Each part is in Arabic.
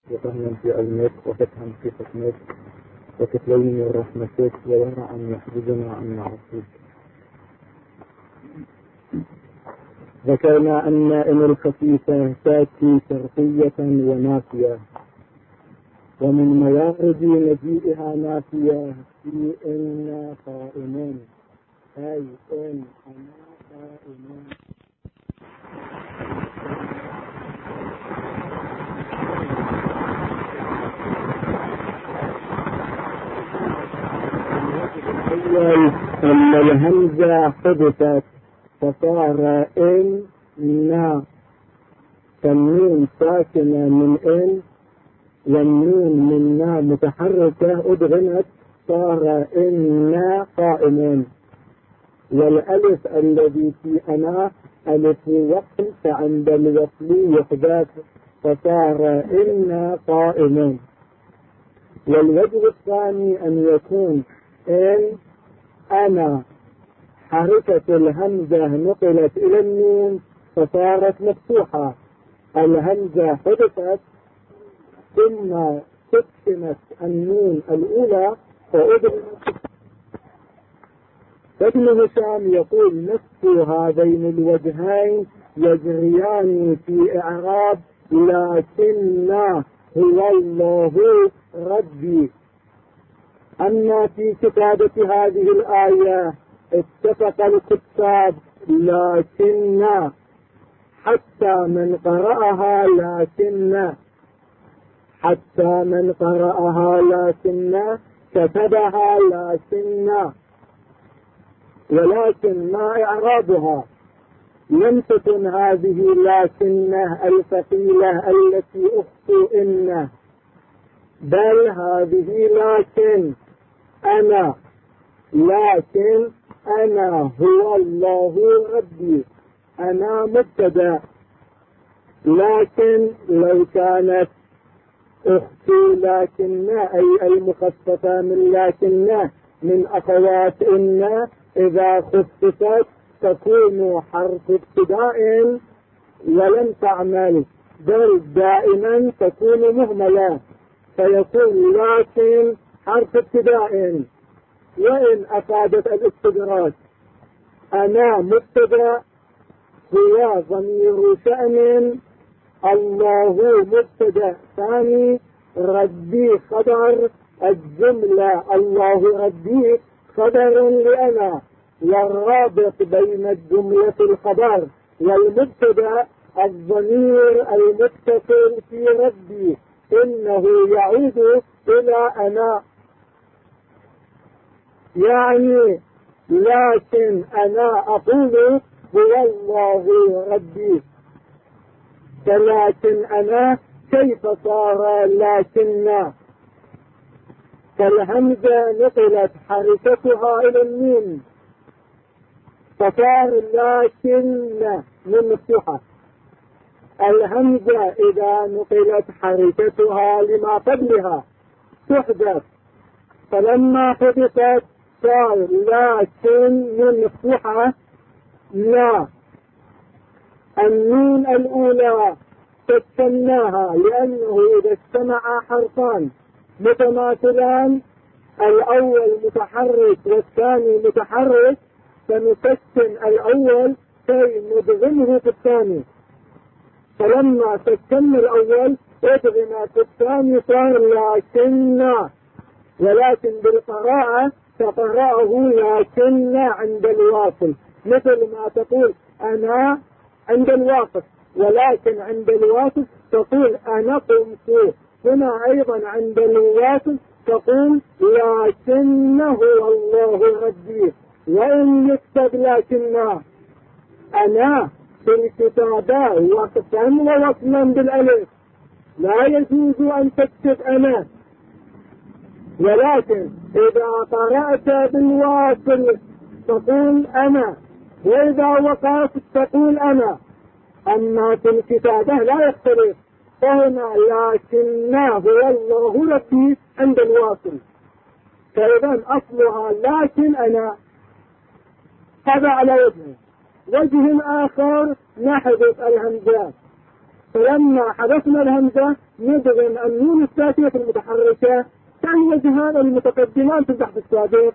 وفهما في علمك وفتحا في حكمك وكفلين من رحمتك ولنا أن يحفظنا عن معصيك. ذكرنا أن إن الخفيفة تأتي شرطية ونافية، ومن موارد مجيئها نافية في إن قائمون، أي إن أنا قائمون. أن الهمزة حدثت فصار إن نا، فالنون ساكنة من إن والنون من نا متحركة أدغمت صار إنا قائمون. والألف الذي في أنا ألف وقل، فعند الوصل يحدث فصار إنا قائمون. والوجه الثاني أن يكون إن أنا حركة الهمزة نقلت إلى النون فصارت مفتوحة، الهمزة حدثت ثم سكنت النون الأولى فأدغمت. ابن هشام يقول نفس هذين الوجهين يجريان في إعراب لكن هو الله ربي. أما في كتابة هذه الآية اتفق الكتاب لكن حتى من قرأها لكن كتبها لكن، ولكن ما إعرابها؟ لم تكن هذه لكن الثقيلة التي أخت إن، بل هذه لكن أنا هو الله ربي، أنا مبتدأ. لكن لو كانت أخت لكن أي المخففة من لكن من أخوات إن، إذا خففت تكون حرف ابتداء ولم تعمل، بل دائما تكون مهملة، فيكون لكن حرف ابتداء. وإن أفادت الاستدراك أنا مبتدأ، هو ضمير شأن، الله مبتدأ ثاني، ربي خبر الجملة، الله ربي خبر لأنا، والرابط بين الجملة الخبر والمبتدأ الضمير المتصل في ربي، إنه يعود إلى أنا. يعني لكن أنا أقول هو الله ربي، فلكن أنا كيف صار لكن؟ فالهمزة نقلت حركتها إلى النون فصار لكن من مفتوحة. الهمزة إذا نقلت حركتها لما قبلها تحدث، فلما حدثت صار لكن من مفتوحة لا. النون الأولى سكناها لأنه إذا اجتمع حرفان متماثلان الأول متحرك والثاني متحرك فنسكن الأول كي ندغمه في الثاني، فلما سكن الأول ادغم في الثاني صار لكن. ولكن بالقراءة تقرأه لكن عند الواصل، مثل ما تقول أنا عند الواصل، ولكن عند الواصل تقول أنا قمت. هنا أيضا عند الواصل تقول لكن هو الله ربي. وإن يكتب لكن أنا في الكتابة وقفا ووصلا بالألف لا يجوز أن تكتب أنا، ولكن إذا قرأت بالواصل تقول أنا، وإذا وقفت تقول أنا. أما في الكتابة لا يختلف، فهنا لكن هو الله ربي عند الواصل، فإذا أصلها لكن أنا. هذا على وجه آخر نحذف الهمزات، فلما حذفنا الهمزة ندغم النون الساكنة المتحركة كالوجهان المتقدمان في البحث السابق.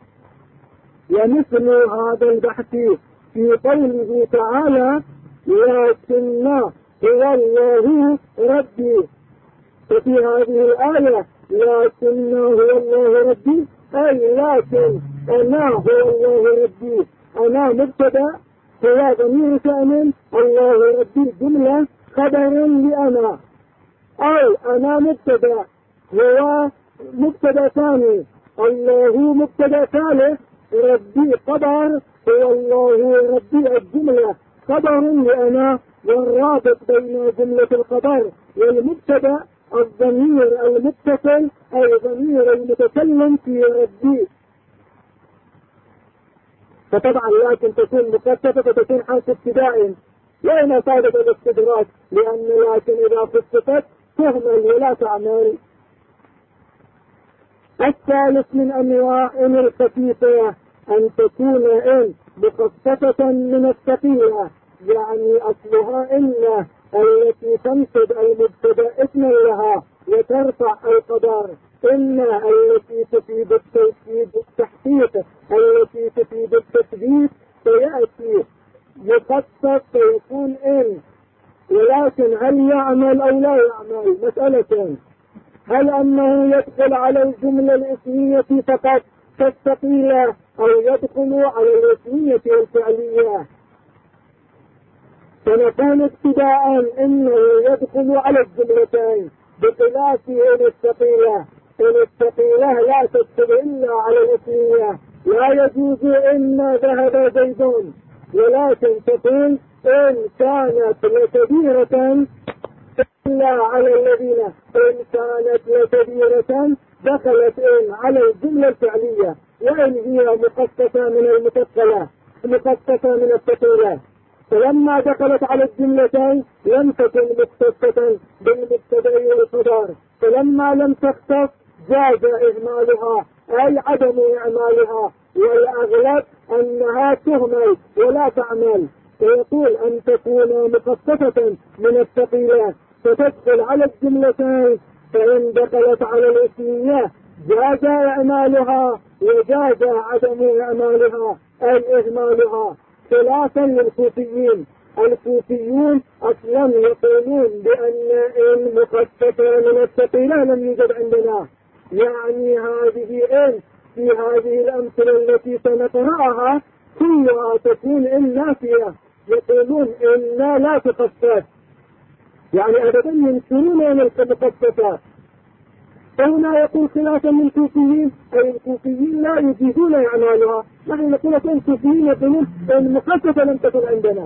ومثل هذا البحث في قوله تعالى لكن هو الله ربي، ففي هذه الآية لكن هو الله ربي أي لكن أنا هو الله ربي، أنا مبتدأ هو ضمير شأن، الله ربي جملة خبر لأنا، أو أنا مبتدأ هو مبتدأ ثاني، الله مبتدأ ثالث، ربي خبر هو الله ربي الجملة خبر لأنا، والرابط بين جملة الخبر والمبتدأ الضمير المتصل أي ضمير المتكلم في ربي. فطبعا لكن تكون مخففة فتكون حرف ابتداء لأن أفادت الاستدراك، لأن لكن إذا خففت تهمل ولا تعمل. الثالث من أنواع إن الخفيفة أن تكون إن مخففة من الثقيلة، يعني أصلها إن التي تنصب المبتدأ اسما لها وترفع القدر، إن التي تفيد التوكيد والتحقيق التي تفيد التثبيت سيأتي يخفف فيكون إن. ولكن هل يعمل أو لا يعمل مسألة، هل أنه يدخل على الجملة الاسمية فقط كالثقيلة أو يدخل على الاسمية الفعلية؟ فنكون ابتداء إنه يدخل على الجملتين بخلاف إن الثقيلة. إن الثقيلة لا تدخل إلا على الاسمية، لا يجوز إن ذهب زيدون، ولكن تقول إن كانت لكبيرة إلا على الذين، إن كانت لكبيرة دخلت إن على الجملة الفعلية، وإن هي مخففة من المثقلة مخففة من الثقيلة، فلما دخلت على الجملتين لم تكن مختصة بالمبتدأ والخبر، فلما لم تختص جاز إهمالها أي عدم إعمالها، والأغلب أنها تهمل ولا تعمل. فيقول أن تكون مخففة من الثقيلة فتدخل على الجملتين، فإن دخلت على الاسمية جاز إعمالها وجاز عدم إعمالها أي إهمالها، خلافا للكوفيين. الكوفيون أصلا يقولون بأن إن مخففة من الثقيلة لم يوجد عندنا، يعني هذه إن في هذه الأمثلة التي سنقرأها كلها تكون إن نافية، يقولون إن لا تخفف، يعني أبدا ينكرون إن المخففة. فهنا يقول خلافا للكوفيين أي الكوفيين لا يجيزون إعمالها، نحن نقول لكم الكوفيين يقولون المخففة لم تكن عندنا.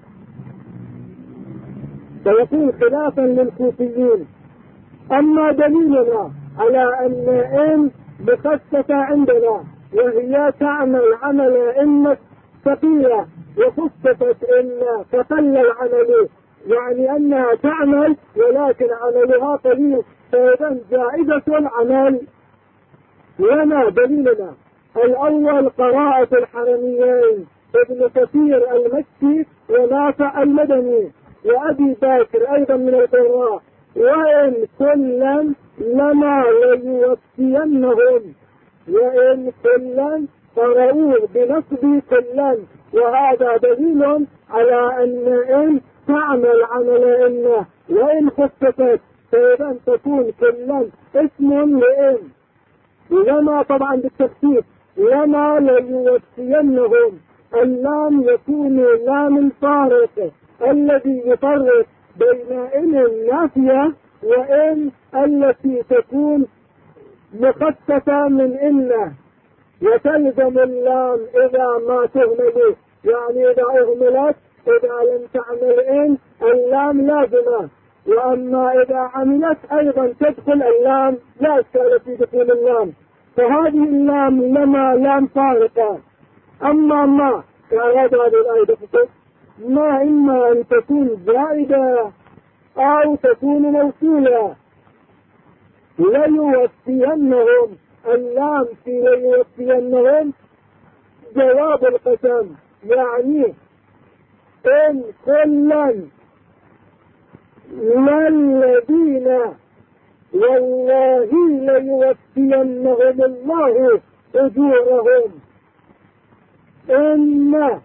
فيقول خلافا للكوفيين. أما دليلنا على أن إن مخففة عندنا وهي تعمل عمل إن ثقيلة وخففت إن فقل العمل، يعني أنها تعمل ولكن عملها قليل، فإذا جائزة العمل. لنا دليلنا الأول قراءة الحرميين ابن كثير المكي ونافع المدني وأبي باكر أيضا من القراء، وإن كلا لما ليوفينهم، وإن كلا قرأوه بنصب كلا، وهذا دليل على أن تعمل عمل إن، وإن خففت فإذا تكون كلا اسم لإن. لما طبعا بالتخفيف، لما ليوفينهم، اللام يكون لام الفارق الذي يفرق بين إن النافية وإن التي تكون مخففة من إن، وتلزم اللام إذا ما تهمل، يعني إذا أهملت إذا لم تعمل إن اللام لازمة، وأما إذا عملت أيضا تدخل اللام، لا إشكال في دخول اللام. فهذه اللام لما لام فارقة. أما ما كأراد هذه الآية بخصوص ما إما أن تكون زائدة أو تكون موصولة. ليوفينهم، اللام في ليوفينهم جواب القسم، يعني إن كلا والذين والله ليوفينهم الله أجورهم. إن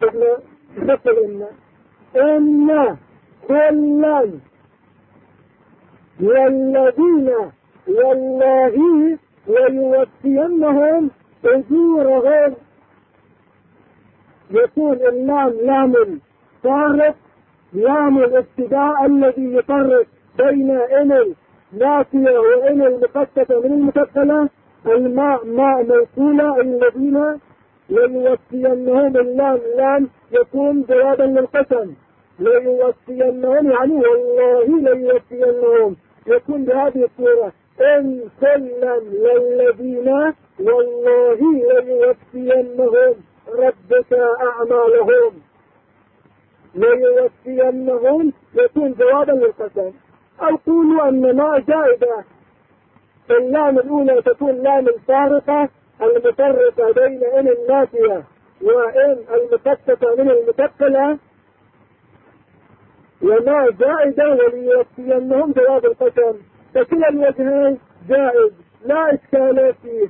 كلا والذين والله ليوفينهم أجورهم. يكون اللام لام الفارق، لام الابتداء الذي يفرق بين إن النافية وإن المخففة من المثقلة. الماء ماء موصولة، الذين ليوفينهم، اللام لام يكون جوابا للقسم، ليوفينهم يعني والله ليوفينهم، يكون بهذه الصورة إن كلا للذين والله ليوفينهم ربك أعمالهم. ليوفينهم يكون جوابا للقسم. أو قولوا أن ما زائدة، اللام الأولى تكون لام الفارقة المفرقة بين إن النافية وإن المخففة من المثقلة، وما زائدة وليوفينهم جواب القسم. فكلا الوجهين جائز لا إشكال فيه.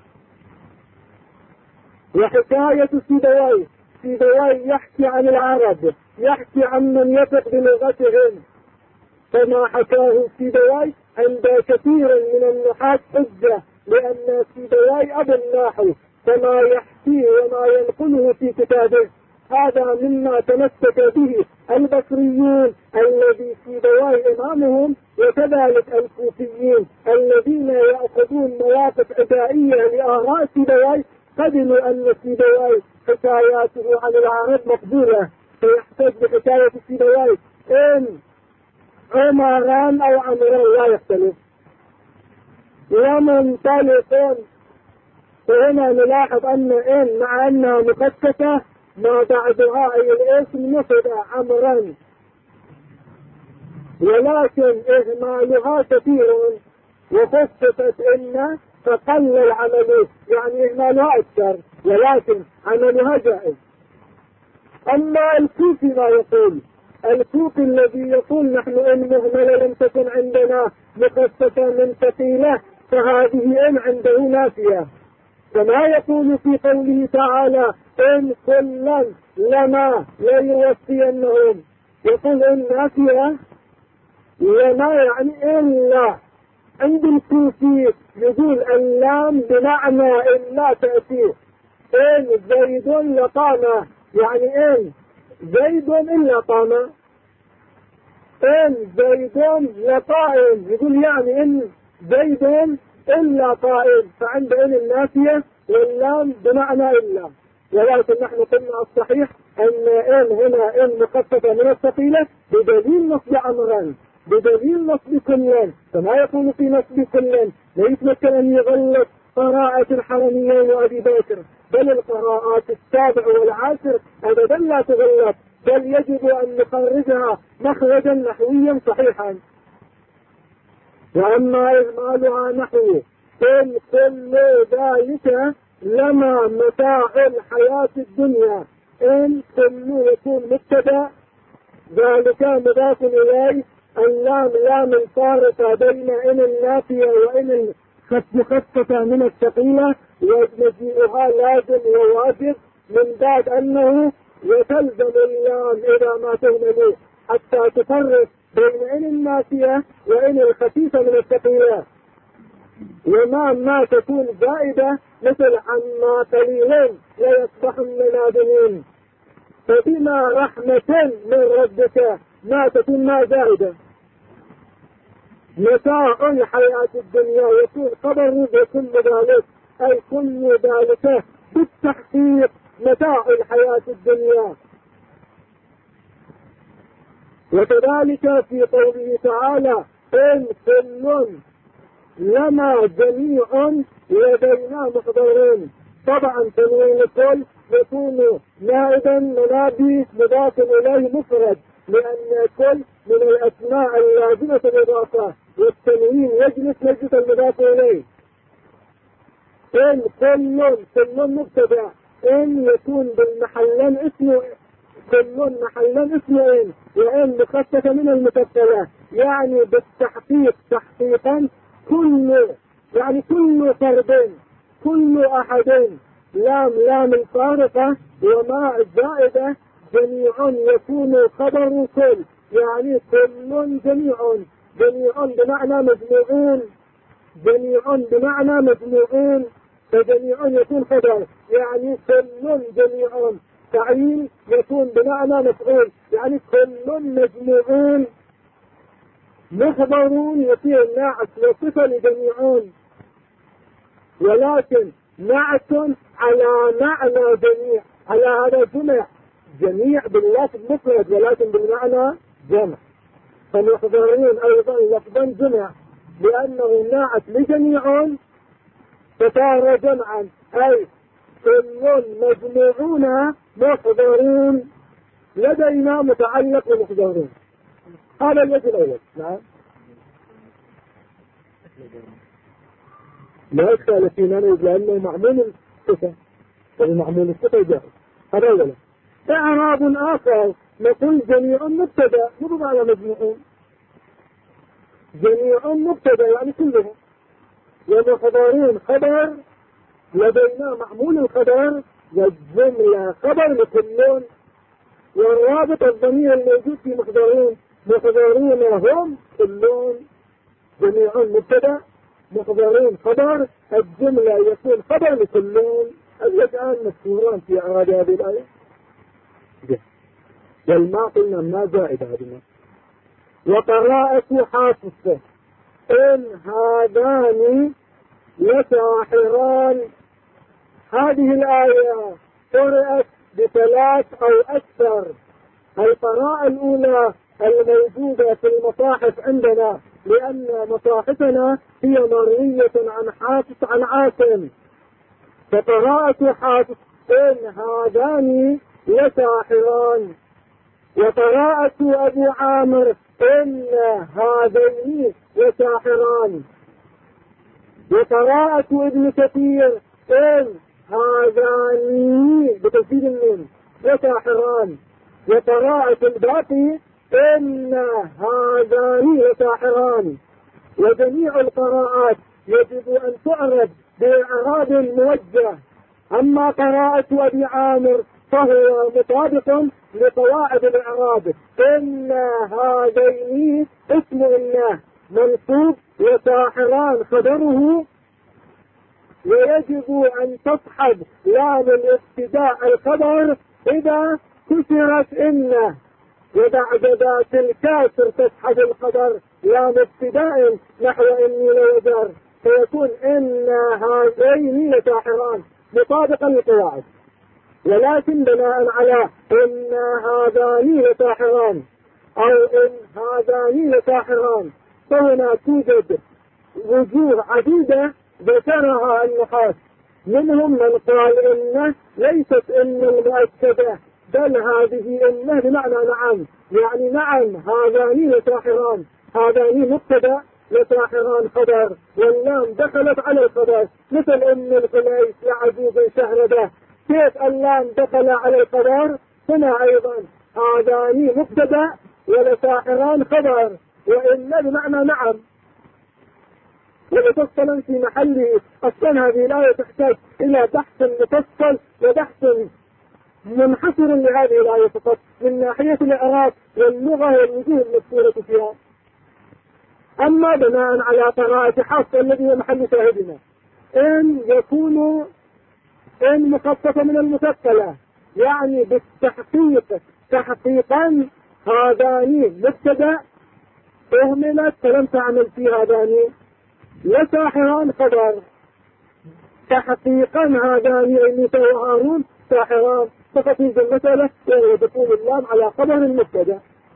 وحكاية سيبويه يحكي عن العرب، يحكي عن من يثق بلغتهم، فما حكاه سيبويه عند كثير من النحاة حجة، لأن سيبويه أبو الناحي، فما يحكيه وما ينقله في كتابه هذا مما تمسك به البصريون الذي سيبويه إمامهم، وكذلك الكوفيين الذين يأخذون مواقف عدائية لآراء سيبويه، قبلوا أن سيبويه حكاياته عن العرب مقبولة، فيحتج بحكاية سيبويه إن عمران أو عمران لا يختلف. ومنطلق، فهنا نلاحظ أن إن مع أنها مخففة ما بعدها أي الاسم نفذ عمران، ولكن إهمالها كثير وخففت إن فقل العمل، يعني إهمالها أكثر ولكن عملها جائز. أما الكوفي ما يقول، الكوفي الذي يقول نحن إن مهملة لم تكن عندنا مخففة من ثقيلة، فهذه إن عنده نافية، كما يقول في قوله تعالى إن كلا لما ليوفينهم، يقول إن نافية لما يعني إلا. عند الكوفي يقول اللام بمعنى إن لا تأتي، إن زيد لطامة، يعني إن زيد إلا طامة، إن زيد لطائم، يقول يعني إن زيد إلا طائم، فعند إن النافية واللام بمعنى إلا. ولكن نحن قلنا الصحيح أن إن هنا إن مخففة من الثقيلة بدليل نصب عمران، بدليل نصب كلا، كما يقول في نصب كلا لا يتمكن أن يغلط قراءة الحرميين وأبي بكر، بل القراءات السابع والعاشر أبدا لا تغلط، بل يجب أن نخرجها مخرجا نحويا صحيحا. وأما إهمالها نحو إن كل ذلك لما متاع الحياة الدنيا، إن كل يكون مبتدأ، ذلك مضاف إليه، اللام لام الفارقة بين إن النافية وإن المخففة من الثقيلة، ومجيئها لازم وواجب من بعد أنه يتلزم اللام إذا ما تهمله حتى تفرق بين إن النافية وإن الخفيفة من الثقيلة. وما تكون زائدة مثل عما قليل ليصبحن نادمين، فبما رحمة من ربك ما تكون ما زائدة. متاع الحياة الدنيا يكون خبر بكل ذلك، أي كل ذلك بالتحقيق متاع الحياة الدنيا. وكذلك في قوله تعالى إن كل لما جميع لدينا محضرين، طبعا تنوين كل يكون نائبا منابي مضاف إليه مفرد، لأن كل من الأسماء اللازمة الإضافة، والتنوين يجلس مجلس المضاف إليه. إن كل مبتدأ، إن يكون بالمحلين اسمه كل محلا اسمه إن، وإن مخففة من المكفلة، يعني بالتحقيق تحقيقا كل، يعني كل فرد، كل أحد، لام الفارقة وما الزائدة جميع يكون خبر كل، يعني كل جميع، جميع بمعنى مجموعون، جميع بمعنى مجموعون، فجميع يكون خبر، يعني كل جميع. تعيين يكون بمعنى مفعول، يعني كل مجموعون. مخبرون يصير ناعت وصفة لجميعون، ولكن نعت على معنى جميع، على هذا جمع، جميع باللفظ مفرد ولكن بالمعنى جمع. فالمخبرين أيضا لفظا جمع لأنه ناعت لجميع فصار جمعا، أي كل مجموعون مخبرون. لدينا متعلق بمخبرون. هذا الوجه الأول. نعم. لا إشكال فينا لأنه معمول الصفة، والمعمول الصفة جاهز. هذا أولا. إعراب آخر نقول جميع مبتدأ، مو على مجموعون، جميع مبتدأ يعني كلهم، ومخبرون خبر، لدينا معمول الخبر والجملة خبر لكلون، والرابط الضمير الموجود في مخبرون، مخبرون هم كلون، جميع مبتدأ، مخبرون خبر، الجملة يكون خبر لكلون. الآن مذكوران في إعراب هذه الآية. والما قلنا ما زائد هذه. وقراءة حافظ إن هذان لساحران. هذه الآية قرأت بثلاث أو أكثر. القراءة الأولى الموجودة في المصاحف عندنا، لأن مصاحفنا هي مروية عن حافظ عن عاصم، فقراءة حافظ إن هذان لساحران. وقراءة أبو عامر إن هذين لساحران. وقراءة ابن كثير إن هذان بتشديد النون لساحران. وقراءة الباقي إن هذان لساحران. وجميع القراءات يجب أن تعرض بإعراب موجه. أما قراءة أبي عامر فهو مطابق لقواعد الإعراب. إن هذين اسم الله منصوب وساحران خبره، ويجب أن تصحب لام الابتداء الخبر إذا كسرت إنه، وبعد ذات الكاسر تسحب الخبر لام ابتداء نحو إني لوزر، فيكون إن هذين لساحران مطابقا للقواعد. ولكن بناء على إن هذان لساحران أو إن هذان لساحران، فهنا توجد وجوه عديدة ذكرها النحاة. منهم من قال إن ليست إن المؤكدة، بل هذه إنه بمعنى نعم، يعني نعم هذان لساحران، هذان مبتدأ لساحران خبر، واللام دخلت على الخبر، مثل إن الخليس لعجوز شهرده، كيف اللام دخل على الخبر؟ هنا أيضا هذان مبتدأ ولساحران خبر، وإن بمعنى نعم. ومفصلا في محله. أصلا هذه الآية تحتاج إلى بحث مفصل وبحث منحصر لهذه الآية فقط من ناحية الإعراب واللغة والوجوه المذكورة فيها. أما بناء على قراءة حفص الذي هو محل شاهدنا، إن يكون إن مخففة من المثقلة، يعني بالتحقيق تحقيقا هذان مبتدأ أهملت فلم تعمل في هذان لساحران خبر، تحقيقا هذان موسى وهارون ساحران، فقط في المسألة وهو دخول اللام على خبر المبتدأ.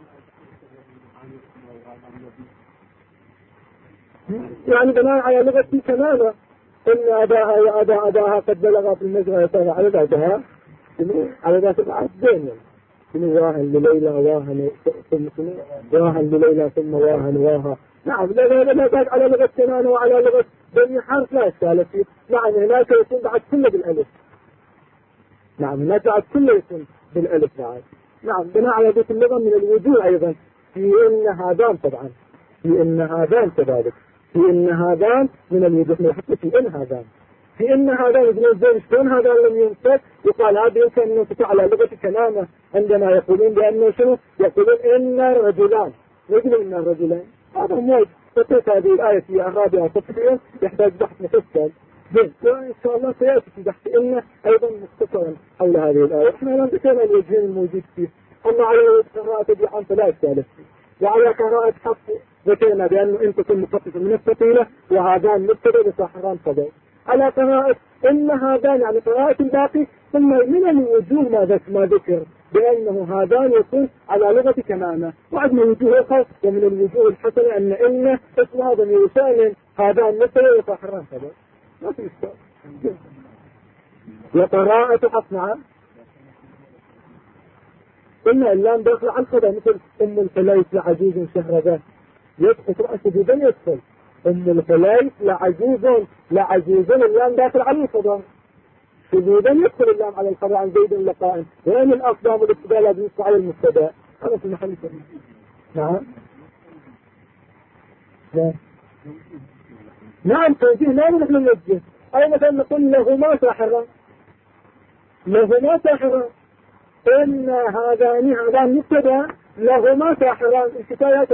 يعني بناء على لغتي تماما إن أباها وأبا أباها قد بلغ في المجرى يسار على ذاتها على ذات العبدين، واهن لليلى واهن ثم واهن لليلى ثم واهن واها. نعم لا تاج على لغة كنانة وعلى لغة بني حرف لا إشكال فيه. نعم هناك يكون بعد كله بالألف. نعم هناك بعد كله يكون بالألف بعد. نعم بناء على بيت اللغة من الوجوه أيضا في إن هذان طبعا في إن هذان كذلك في إن هذان من الوجوه حتى في إن هذان في إن هذان يقولون زين شلون هذا لم ينسب يقال هذا يمكن أن ينسب على لغة كلامه عندما يقولون بأنه شنو يقولون إن الرجلان يقولون إن الرجلان هذا موجود فتت هذه الآية في الرابعة تفصيلا يحتاج بحث مفصل زين وإن شاء الله سيأتي في بحث إن أيضا مختصرا حول هذه الآية إحنا لم ذكرنا الوجهين الموجود فيه أما على قراءة ابي حنيفة فلا إشكال فيه وعلى قراءة حفص ذكرنا بأنه أنت تكون مخففة من الثقيلة وهذان مبتدأ بصحران صدر على قراءة إن هذان يعني قراءة الباقي ثم من الوجوه ما ذكر بأنه هذان يكون على لغة كمامة وعندنا وجوه أخرى ومن الوجوه الحسنة أن اسمها ضمير شأن هذان مبتدأ بصحران صدر ما في إشكال وقراءة حفص نعم قلنا اللام داخل على الخضر مثل أم الفليس لعجوز شهرذا يدخل رأس جدا يدخل أم الفليس لعجوز اللام داخل على الخضر شديدا يدخل اللام على الخضر عن زيد لقائم وين الأصدام والابتداء لازم يدخل على المبتدا هذا في محل سبيل نعم توجيه لا نحن نوجه أي مثلا نقول لهما ساحران إن هذان مبتدا لهما ساحران الكتابات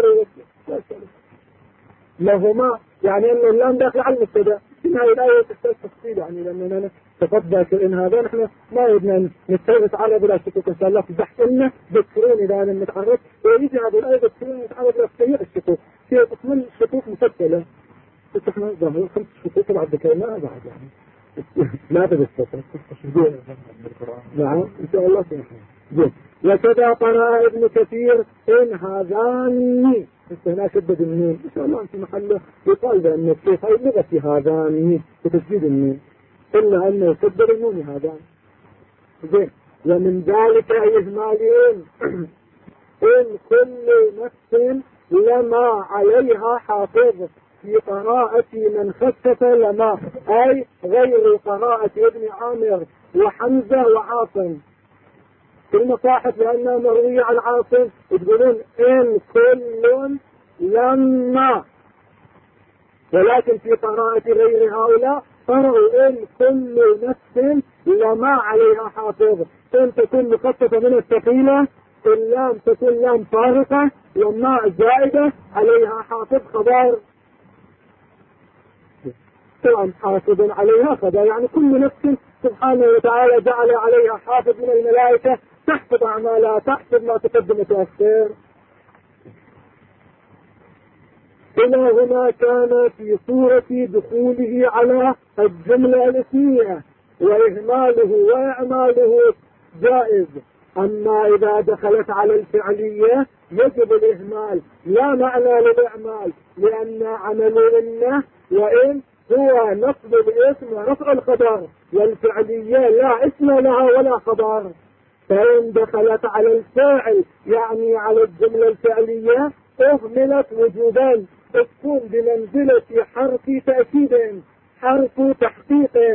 لهما يعني أن اللام داخل على المبتدا إن هذه الآية تحتاج تفصيل يعني لأننا تفضل إن هذا نحن ما يبنى نتفرس على بلا شكوك إن شاء الله في بحث إنه ذكرون إذا أنا نتعرف ويجي هذه الآية ذكرون نتعرف إلى سيء الشكوك في قسم الشكوك مفصلة احنا ظهر 5 شكوك بعد ذكرنا بعد يعني لا تبستطر نعم إن شاء الله سنحن وكذا قرأ ابن كثير إن هذان هنا شدد النون إن شاء الله في محله يقال بأن الشيخ هاي اللغة في هذان بتشديد النون إلا أنه شدد النون هذان زين ومن ذلك إهمالين إن كل نفس لما عليها حافظ في قراءة من خفف لما أي غير قراءة ابن عامر وحمزة وعاصم في المصاحف لأنها مروية عن عاصم يقولون إن كل لما ولكن في قراءة غير هؤلاء قرأوا إن كل نفس لما عليها حافظ إن تكون مخففة من الثقيلة اللام تكون لام فارقة لما زائدة عليها حافظ خبر طبعا حافظ عليها خبر يعني كل نفس سبحانه وتعالى جعل عليها حافظ من الملائكة تحفظ أعمالها تحفظ ما تقدم وتأخر إلى هنا كان في صورة دخوله على الجملة الاسمية وإهماله وإعماله جائز أما إذا دخلت على الفعلية يجب الإهمال لا معنى للإعمال لأن عمل إنه وإن هو نصب الاسم ورفع الخبر والفعلية لا اسم لها ولا خبر فإن دخلت على الفاعل يعني على الجملة الفعلية أهملت وجوبا تكون بمنزلة حرف تأكيد حرف تحقيق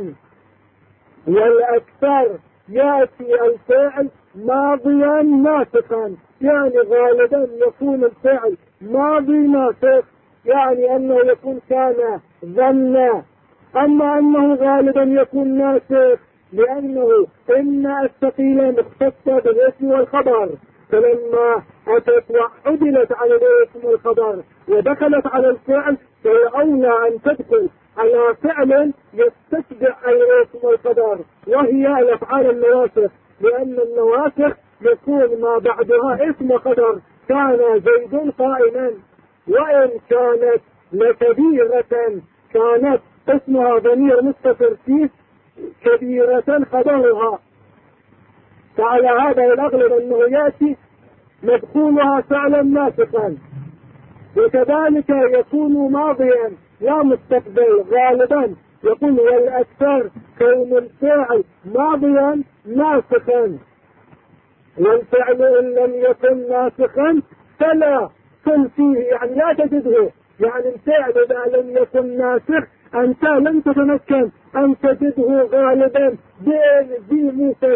والأكثر يأتي الفعل ماضيا ناسخا يعني غالبا يكون الفعل ماضي ناسخ يعني أنه يكون كان ظن أما أنه غالبا يكون ناسخ لأنه إن الثقيلة مختصة بالاسم والخبر فلما أتت وعدلت على الاسم والخبر ودخلت على الفعل فأولى أن تدخل على فعل يستتبع الاسم والخبر وهي الأفعال النواسخ لأن النواسخ يكون ما بعدها اسم وخبر كان زيد قائما وإن كانت لكبيرة كانت اسمها ضمير مستتر فيه كبيرة خبرها فعلى هذا الأغلب أنه يأتي مدخولها فعلا ناسخا وكذلك يكون ماضيا لا مستقبل غالبا يكون والأكثر كون الفعل ماضيا ناسخا والفعل إن لم يكن ناسخا فلا كن فيه يعني لا تجده يعني الفعل إذا لم يكن ناسخ أنت لم تتمكن أن تجده غالبا بين ذي مثلا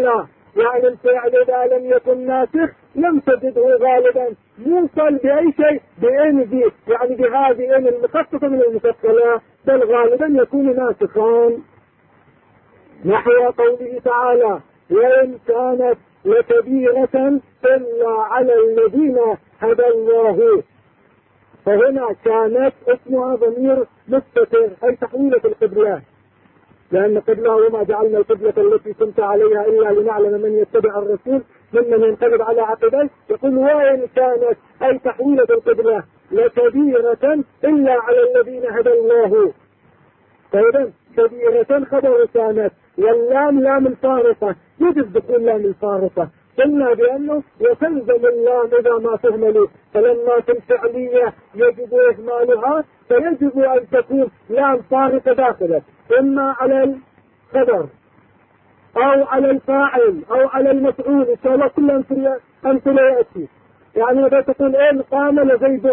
يعني الفعل إذا لم يكن ناسخ لم تجده غالبا موصل بأي شيء بإن دي، يعني بهذه إن المخصصة من المفصلة، بل غالبا يكون ناسخان. نحو قوله تعالى: وإن كانت لكبيرة إلا على الذين هدى الله. فهنا كانت اسمها ضمير مستتر، أي تحويلة القبلة، لأن قبلة وما جعلنا القبلة التي كنت عليها إلا لنعلم من يتبع الرسول ممن ينقلب على عقبيه. يقول: وإن كانت أي تحويلة القبلة لكبيرة إلا على الذين هدى الله. فإذا كبيرة خبر كانت، واللام لام الفارقة، يجب دخول لام الفارقة. قلنا بأنه يتلزم اللام إذا ما تهمل، فلما في الفعلية يجب إهمالها، فيجب أن تكون لام فارقة داخلة، إما على الخبر أو على الفاعل أو على المفعول. إن شاء الله كل أمثلة يأتي. يعني إذا تقول: إن قام لزيد،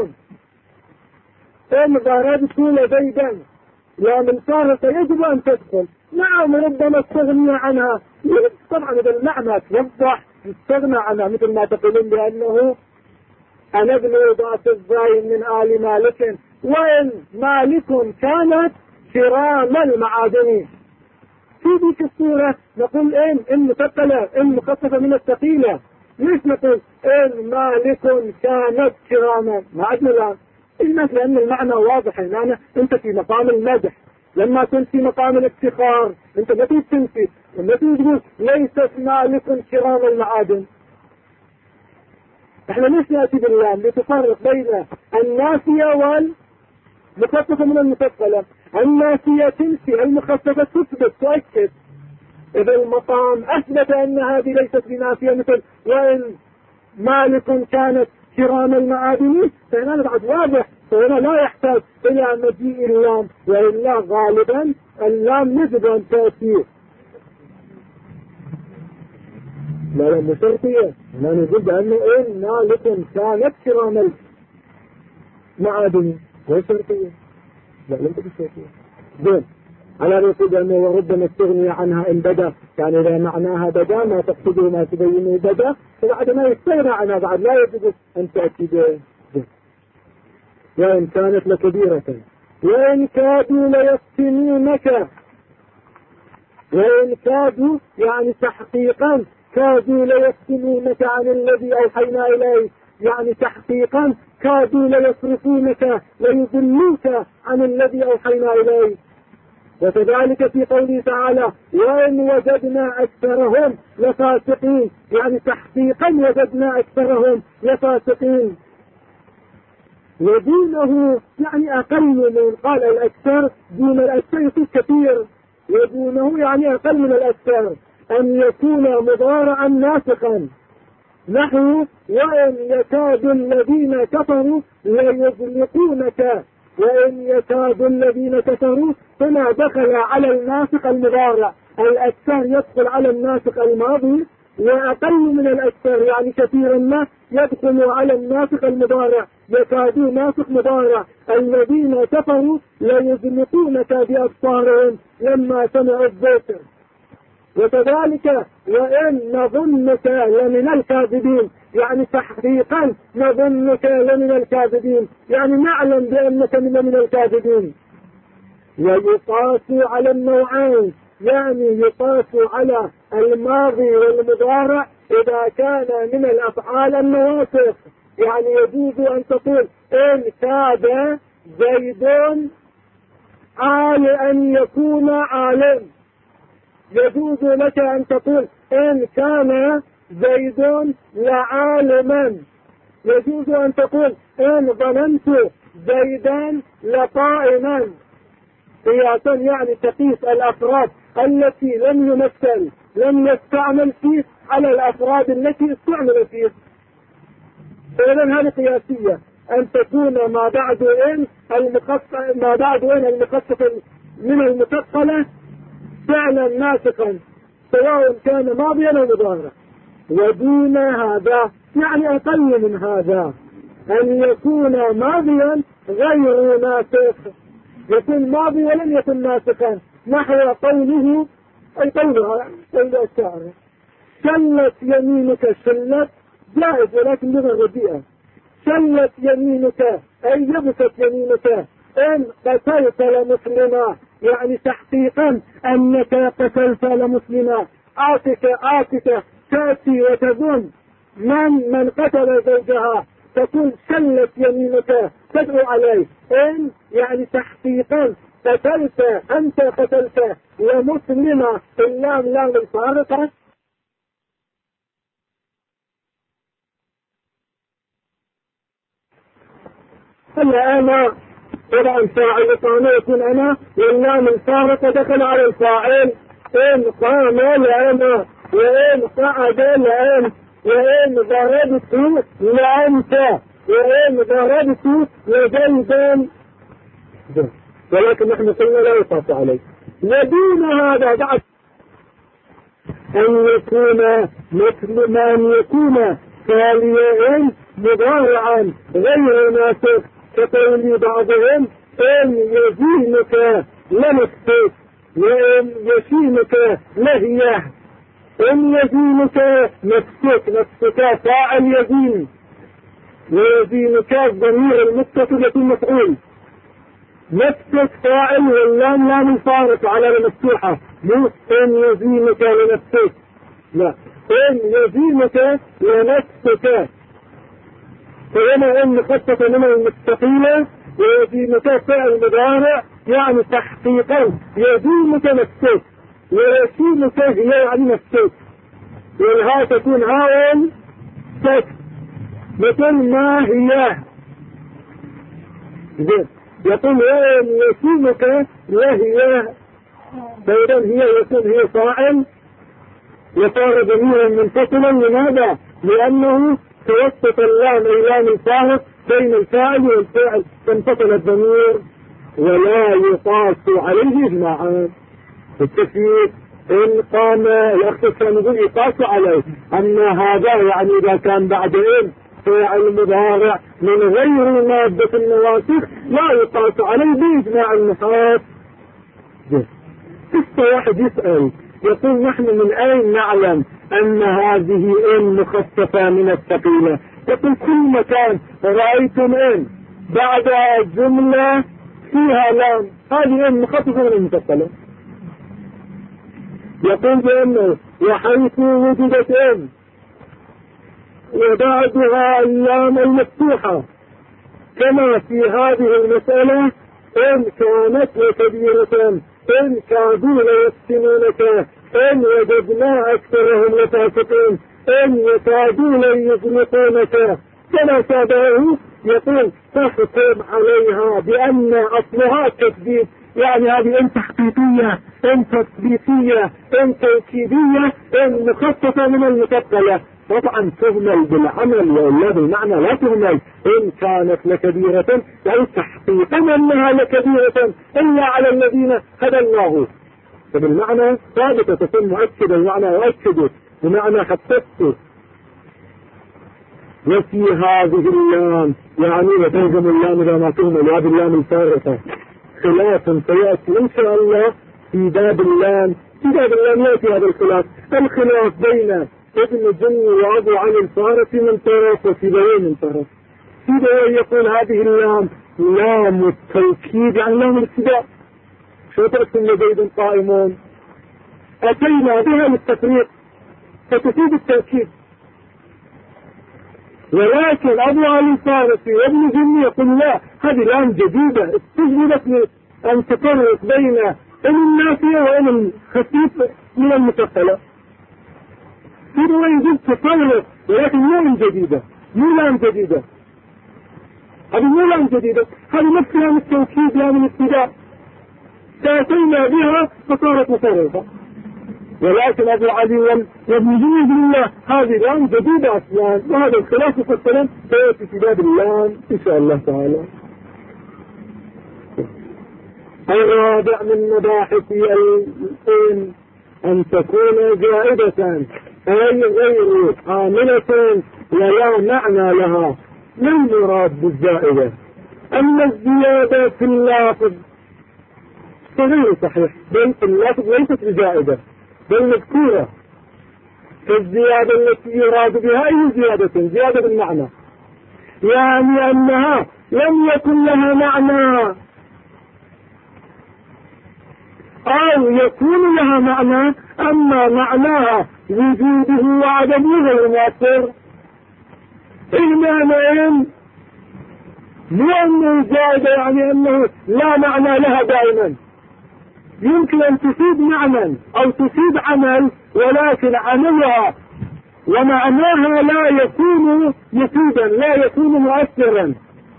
إن ضربت لزيدا، لام الفارقة يجب أن تدخل. نعم ربما استغنى عنها، طبعا إذا المعنى توضح استغنى عنها، مثل ما تقولون بأنه أنا ابن ذات الزاين من آل مالك، وإن مالك كانت كرام المعادن. في ذيك الصورة نقول إن مثقلة، إن مخففة من الثقيلة. ليش نقول إن مالك كانت كراما؟ ما عندنا الآن الناس، لأن المعنى واضح. يعني أنت في مقام المدح، لما كنت في مقام الافتخار أنت ما تنسي، ما تقول ليست مالك كرام المعادن. احنا ليش نأتي باللام؟ لتفرق بين الناسية والمخففة من المثقلة. الناسية تنسي، المخففة تثبت تؤكد. إذا المقام أثبت أن هذه ليست بناسية، مثل وإن مالك كانت كرام المعادن، فهنا بعد واضح، فهنا لا يحتاج إلى مجيء اللام، وإلا غالبا اللام يجب أن تأتي. لا مو شرطية، لا نقول بأنه إن مالك كانت كرام المعادن، مو شرطية. لا لم تكن شرطية. زين، على رأسي بأنه وربما استغني عنها إن بدا، يعني إذا معناها بدا ما تقصده ما تبينه بدا، فبعد ما يستغنى عنها بعد لا يجب أن تأتي به. وإن كانت لكبيرة وإن كادوا ليفتنونك. وإن كادوا يعني تحقيقا، كادوا ليفتنونك عن الذي أوحينا إليه، يعني تحقيقا كادوا ليصرفونك ليضلوك عن الذي أوحينا إليه. وكذلك في قوله تعالى: وإن وجدنا أكثرهم لفاسقين، يعني تحقيقا وجدنا أكثرهم لفاسقين. ودونه يعني أقل من، قال الأكثر دون الأكثر يكون كثير، ودونه يعني أقل من الأكثر، أن يكون مضارعا ناسخا. نحو وإن يكاد الذين كفروا ليزلقونك. وإن يكاد الذين كفروا هنا دخل على الناسخ المضارع، الأكثر يدخل على الناسخ الماضي، وأقل من الأكثر يعني كثيرا ما يدخل على الناسخ المضارع. يكادوا ناسخ مضارع. الذين كفروا ليزلقونك بأبصارهم لما سمعوا الذكر. وكذلك وإن نظنك لمن الكاذبين، يعني تحقيقا نظنك لمن الكاذبين، يعني نعلم بأنك من الكاذبين. ويقاس على النوعين، يعني يقاس على الماضي والمضارع إذا كان من الأفعال النواسخ. يعني يجوز أن تقول إن كاد زيد أن يكون عالم. يجوز لك أن تقول إن كان زيد لعالما. يجوز أن تقول إن ظننت زيدا لقائما. قياسا يعني تقيس الأفراد التي لم يستعمل فيه على الأفراد التي استعمل فيه. فإذا هذه قياسية، أن تكون ما بعد إن المخصص من المثقلة فعلا ناسخا، سواء كان ماضيا أو مضارعا. ودون هذا يعني أقل من هذا، أن يكون ماضيا غير ناسخ، يكون ماضي ولم يكن ناسخا. نحو قوله، أي قول الشاعر: شلت يمينك، شلت جائز ولكن لغة رديئة. شلت يمينك أي يبست يمينك إن قتلت لمسلما، يعني تحقيقا أنك قتلت لمسلما. عاتكة تأتي وتظن من قتل زوجها تقول شلت يمينك تدعو عليه، إن يعني تحقيقا قتلت، أنت قتلت لمسلما. اللام لام الفارقة. هلا أنا طبعا فاعل قام يكون أنا، واللام الفارقة دخل على الفاعل. إن قام لأنا، وإن قعد لأنت، وإن ضربت لأنت، وإن ضربت لزيدا. ولكن نحن قلنا لا يقاس عليه. ودون هذا بعد أن يكون مثل ما أن يكون تاليا مضارعا غير ناسخ، كقول بعضهم إن يزينك لنفسك، وإن يشينك لهيه. إن يزينك نفسك فاعل يزين، ويزينك الضمير المتصل يكون مفعول. نفسك فاعل واللام لام الفارق على المفتوحة، مو إن يزينك لنفسك، لا، إن يزينك لنفسك. فهنا إن خطة من المستقيلة، ويزينك فعل مضارع يعني تحقيقا يزينك نفسك، ويشينك هي يعني نفسك، والها تكون هاون تك مثل ما هي. يقول إن يشينك لهي، فإذا هي فاعل وصار ضميرا منفصلا. لماذا؟ لأنه توسط اللام إلام الفارق بين الفاعل والفاعل، فانفصل الضمير ولا يقاس عليه إجماعا. بالتفسير إن قام الأخ كان يقول يقاس عليه، أما هذا يعني إذا كان بعد إن فاعل مضارع من غير مادة النواسخ لا يقاس عليه بإجماع النحاة. واحد يسأل يقول نحن من أين نعلم أن هذه إن مخففة من الثقيلة؟ يقول كل مكان رأيتم إن بعد الجملة فيها لام، هذه إن مخففة من المثقلة. يقول بأنه وحيث وجدت إن وبعدها اللام المفتوحة، كما في هذه المسألة إن كانت لكبيرة، إن كادوا ليفتنونك، إن وجدنا أكثرهم لفاسقين، إن يكادوا ليزلقونك، كما تابعه. يقول تحكم عليها بأن أصلها تثبيت، يعني هذه إن تحقيقية، إن تثبيتية، إن توكيدية، إن مخففة من المثقلة. طبعا تهمل بالعمل ولا بالمعنى لا تهمل. إن كانت لكبيرة يعني تحقيقا أنها لكبيرة إلا على الذين هدى الله، فبالمعنى ثابتة تكون مؤكدة، المعنى يؤكده بمعنى خففته. وفي هذه اللام يعني وتنجم اللام إذا ما تهمل، هذه اللام الفارقة خلاف سيأتي إن شاء الله في باب اللام. في باب اللام يأتي هذا الخلاف بين ابن جني وأبو عن الفارس من طرف وسيبويه من طرف. سيبويه يقول هذه اللام لام التوكيد يعني لام الابتداء، شو ترسم لزيد قائمون، أتينا بها للتفريق فتفيد التوكيد. ولكن أبو علي الفارسي وابن جني يقول لا، هذه لام جديدة استجلبت أن تفرق بين النافية وإن الخفيف من المثقلة. هو يجب تفرق، ولكن مو لام جديدة، هذه مو لام جديدة، هذه نفس لام التوكيد لام الابتداء، تأتينا بها فصارت مفرقة. ولكن أبو علي وابن جني بالله هذه لام جديدة أصلا، وهذا الخلاف يفصلون سيأتي في باب اللام إن شاء الله تعالى. الرابع من مباحث الإن أن تكون زائدة أي غير عاملة ولا معنى لها. ما المراد بالزائدة؟ أما الزيادة في اللافظ غير صحيح، بل اللافظ ليست بزائدة بل مذكورة، فالزيادة التي يراد بها أي زيادة بالمعنى، يعني أنها لم يكن لها معنى أو يكون لها معنى، أما معناها وجوده وعدمه غير مؤثر. المعنيين مو أنه زائدة يعني أنه لا معنى لها دائما، يمكن أن تفيد معنى أو تفيد عمل، ولكن عملها ومعناها لا يكون مفيدا، لا يكون مؤثرا.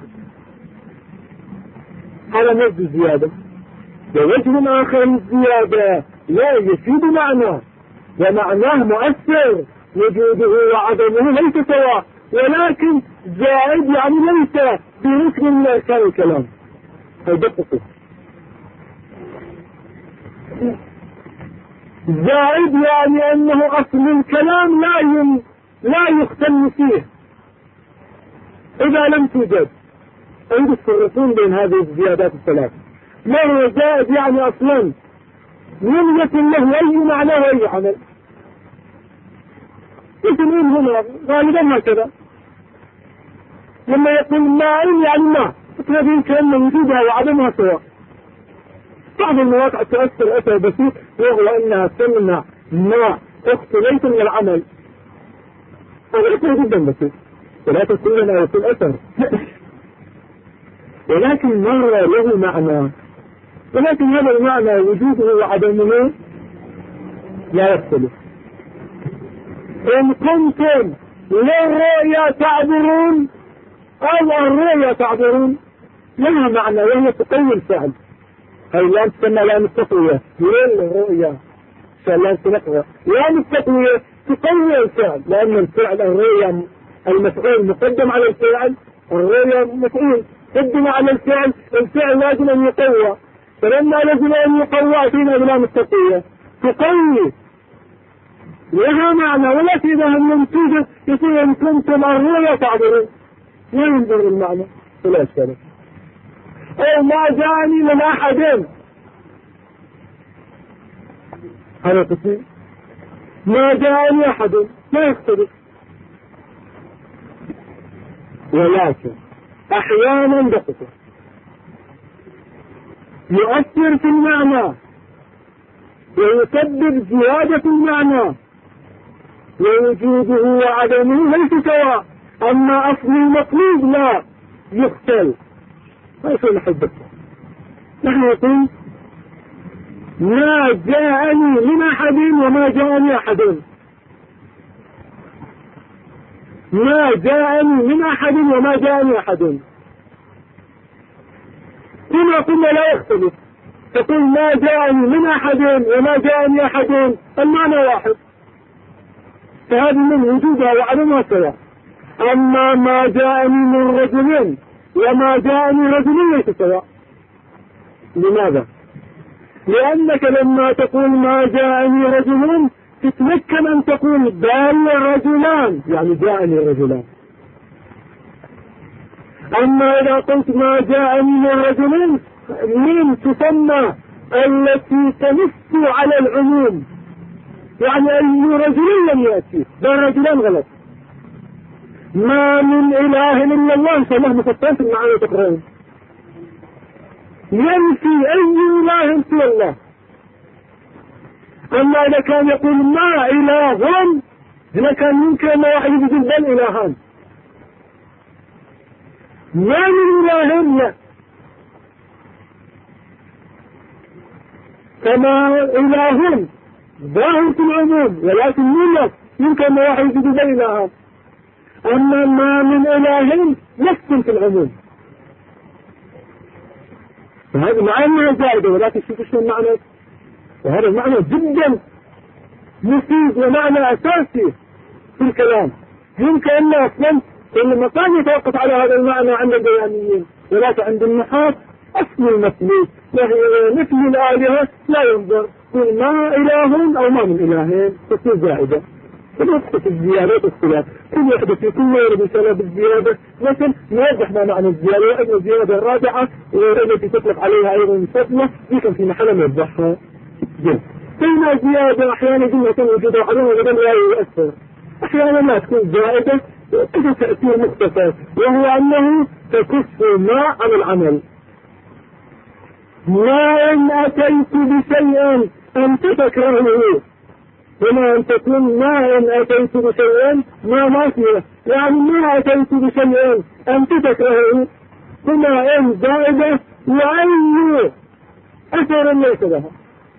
هذا مجد الزيادة. ووجه آخر الزيادة لا يفيد معنى ومعناه مؤثر، وجوده وعدمه ليس سواء، ولكن زائد يعني ليس بركن من أركان الكلام. فيدققوا. زائد يعني أنه أصل الكلام لا يختل فيه إذا لم توجد. عند الفرقون بين هذه الزيادات الثلاث، ما هو زائد يعني أصلا لم يكن له أي معنى وأي عمل. يسمون هنا غالبا هكذا، لما يقول ماء يعني ماء، تقول كأن وجودها وعدمها سواء. بعض المواقع تؤثر أثر بسيط، وهو أنها تمنع ماء أخت ليس من العمل. هذا أثر جدا بسيط، ولا تقول لنا يكون أثر ولكن مرة له معنى، ولكن هذا المعنى وجوده وعدمه لا يختلف. إن كنتم للرؤيا تعبرون أو الرؤيا تعبرون لها معنى، وهي تقوي الفعل. هي لا تسمى لا مستقوية للرؤيا، لا تنقوى لا مستقوية تقوي الفعل، لأن الفعل الرؤيا المفعول مقدم على الفعل، الرؤيا مفعول قدم على الفعل، الفعل لازم أن يقوى، فلما لازم أن يقوى فينا بلا مستقوية تقوي لها معنى. ولكن إذا لم توجد يقول إن كنتم الرؤيا تعبرون، لا ينظر المعنى ولا أشكاله. أو ما جاني من أحد، هذا قسم ما جاني أحد لا يختلف، ولكن أحيانا دقته يؤثر في المعنى ويسبب زيادة المعنى، ووجوده وعدمه ليس سواء، أما أصل المطلوب لا يختل. ما يصير نحبك. نحن نقول ما جاءني من أحد وما جاءني أحد، ما جاءني من أحد وما جاءني أحد. هنا قلنا لا يختلف، تقول ما جاءني من أحد وما جاءني أحد المعنى واحد، فهذه من وجودها وعدمها سواء. أما ما جاءني من رجل وما جاءني رجل ليس سواء. لماذا؟ لأنك لما تقول ما جاءني رجل تتمكن أن تقول بل رجلان، يعني جاءني رجلان. أما إذا قلت ما جاءني من رجل من تسمى التي تنص على العموم، يعني أي رجل لم يأتي، بل رجلان غلط. ما من إله إلا الله، فالله مفتان في المعاني تقرأون، ينفي أي إله سوى الله. أما إذا كان يقول ما إله، إذا كان يمكن أن واحد يقول بل إلهان، ما من إله لا، كما إله ظاهر في العموم ولكن يمكن أن واحد يقول بل إلهان. أما ما من إله نفس في العموم، فهذا معنى زائدة، ولكن شوفوا شو المعنى، وهذا المعنى جدا مفيد ومعنى أساسي في الكلام. يمكن أن أصلا كل مكان يتوقف على هذا المعنى عند البيانيين، ولكن عند النحاة أصل المثل وهي مثل الآلهة لا ينظر، كل ما إله أو ما من إلهين تصير زائدة. فنسخة الزيادات اختلاف، كل واحدة في كل يرد رسالة بالزيادة، لكن نوضح ما معنى الزيادة، وأن الزيادة الرابعة والتي تطلق عليها أيضا الفضلة، يمكن في محل نوضحها جدا. بين زيادة أحيانا جملة وجودها وحدها وغدا لا يؤثر، أحيانا لا تكون زائدة وإذا تأثير مختصر، وهو أنه تكف ما على العمل. ما إن أتيت بشيء أنت تكرهه، وما أن تكون ما إن أتيت بشيء ما ماشية، يعني ما أتيت بشيء أنت تكرهه، وما إن زائدة وأي أثر ليس لها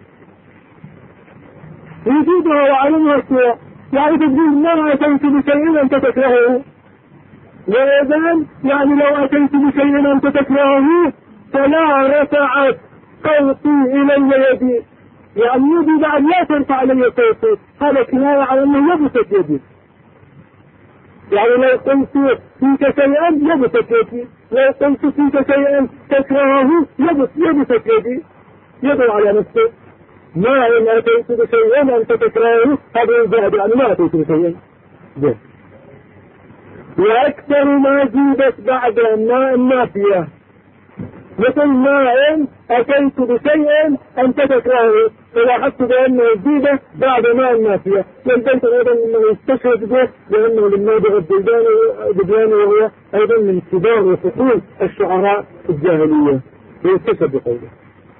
وجودها وعلمها سواء، يعني تقول ما أتيت بشيء أنت تكرهه، وإذن يعني لو أتيت بشيء أنت تكرهه فلا رفعت صوتي إلي يدي، يعني يدي بعد لا ترفع علي صوتي، هذا كناية على أنه يبسط يدي، يعني لو قلت فيك شيئا يبسط يدي، لو قلت فيك شيئا تكرهه يبسط يدي، يدعو على نفسه. ما إن أتيت بشيء أنت تكرهه هذا يزاد، يعني ما أتيت بشيء. وأكثر ما زيدت بعد ما النافية، مثل ما إن أتيت بشيء أنت تكرهه، فلاحظت بأنه زيدة بعد ما النافية، والبيت أيضا أنه يستشهد به لأنه للنابغ الدبياني وهو أيضا من كبار وفصول الشعراء الجاهلية ويستشهد بقوله.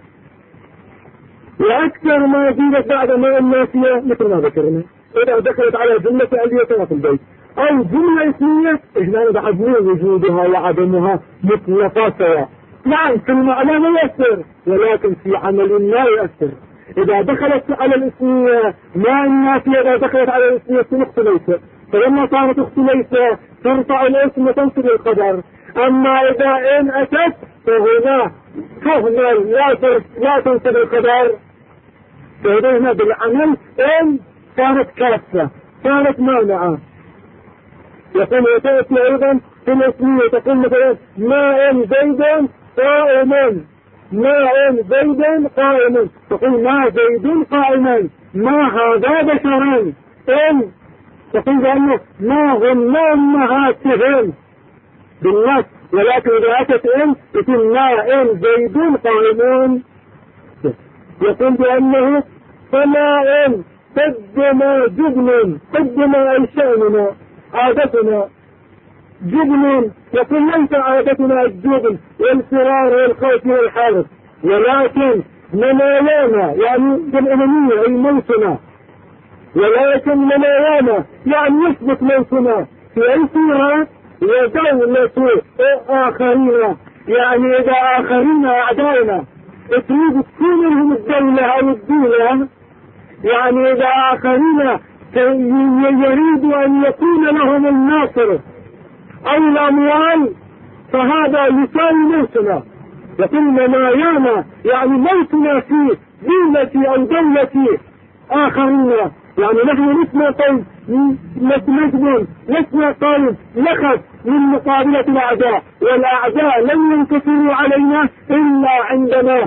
وأكثر ما زيدت بعد ما النافية مثل ما ذكرنا، إذا دخلت على جملة آلية في البيت أو جملة اسمية إجمالا بعد وجودها وعدمها مطلقا سواء. نعم في المعنى لا يؤثر، ولكن في عمل لا يؤثر. إذا دخلت على الاسمية ما النافية، إذا دخلت على الاسمية أخت ليس، فلما صارت أخت ليس ترفع الاسم وتنصب القدر. أما إذا إن أتت فهنا تهمل لا تنصب القدر، فهنا بالعمل إن صارت كافة صارت مانعة. يقول وتأتي أيضا في الاسمية تقول مثلا ما إن زيد قائما، ما إن زيد قائما، تقول ما زيد قائما، ما هذا بشرا، إن تقول بأنه ما هم أمهاتهم بالنص، ولكن إذا أتت إن يقول ما إن زيد قائمون. يقول بأنه فما إن قدم جبن، قدم أي شأننا عادتنا جبن، يقول ليس عادتنا الجبن والفرار والخوف والحرب، ولكن منايانا يعني بالأمنية أي موتنا، ولكن منايانا يعني يثبت موتنا في أي صورة ودولة آخرين، يعني إذا آخرين أعدائنا تريد تكون لهم الدولة أو الدولة، يعني إذا آخرين يريد أن يكون لهم الناصر أو الأموال فهذا يساوي موتنا. يقول منايانا يعني موتنا في دولة أو دولة آخرين، يعني نحن لسنا قوم نسمجن، لسنا قوم نخف من مقابلة الأعداء، والأعداء لن ينتصروا علينا إلا عندما